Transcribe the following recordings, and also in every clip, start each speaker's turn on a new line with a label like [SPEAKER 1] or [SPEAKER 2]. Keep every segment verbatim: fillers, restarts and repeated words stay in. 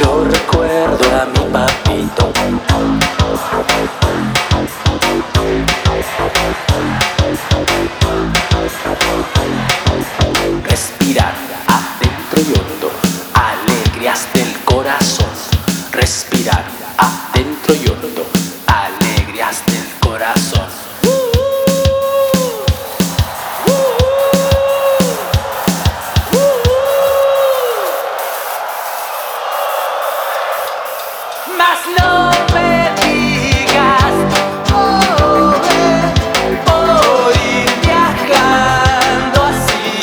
[SPEAKER 1] Yo recuerdo a mi papito. Respirar adentro y hondo, alegrías del corazón. Respirar adentro y hondo, alegrías del corazón. Mas no me digas, oh, eh, por ir viajando así.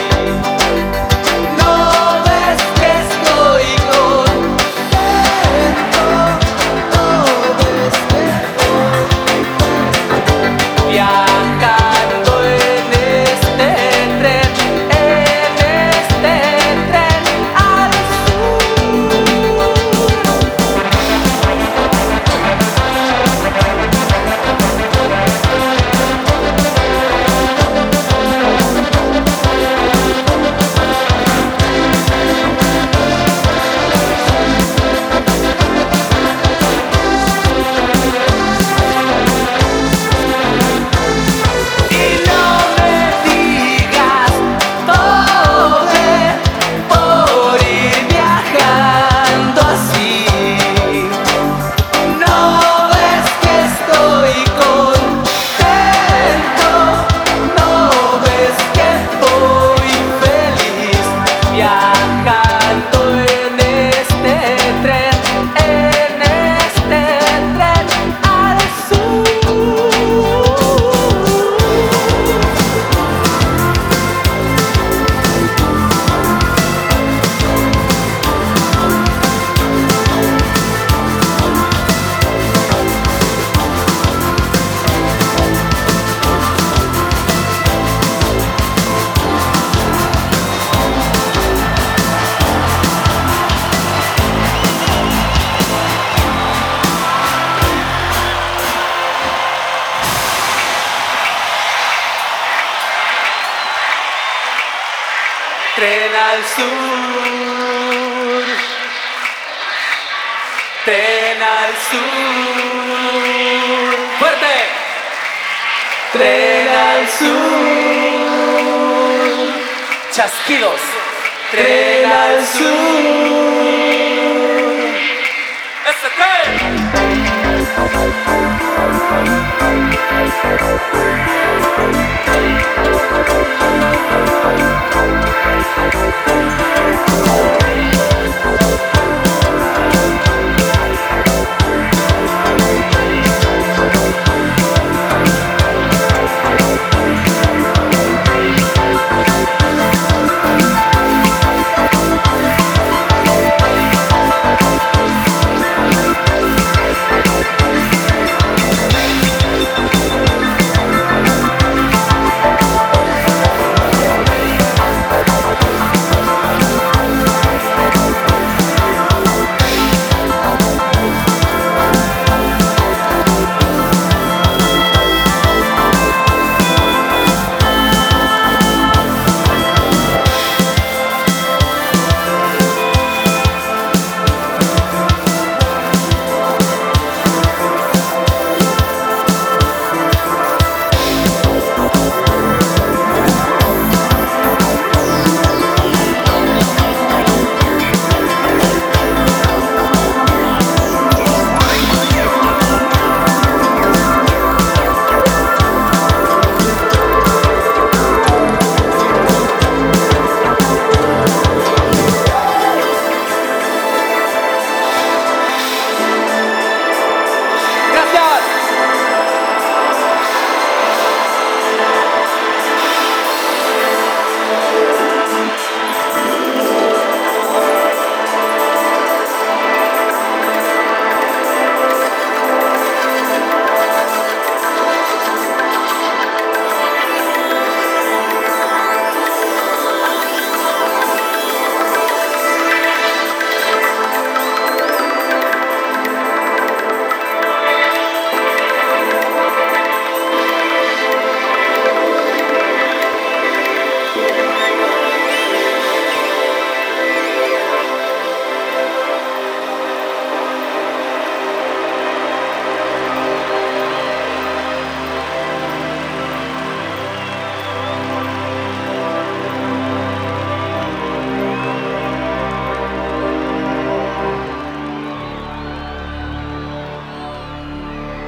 [SPEAKER 1] No ves que estoy contento, no ves que estoy viajando en este tren, en este tren al sur. Y no me digas, pobre, por ir viajando así. No ves que estoy contento, no ves que voy feliz viajando en este tren, en este tren al sur. Tren al sur, tren al sur, fuerte. Tren al sur, chasquidos. Tren al sur.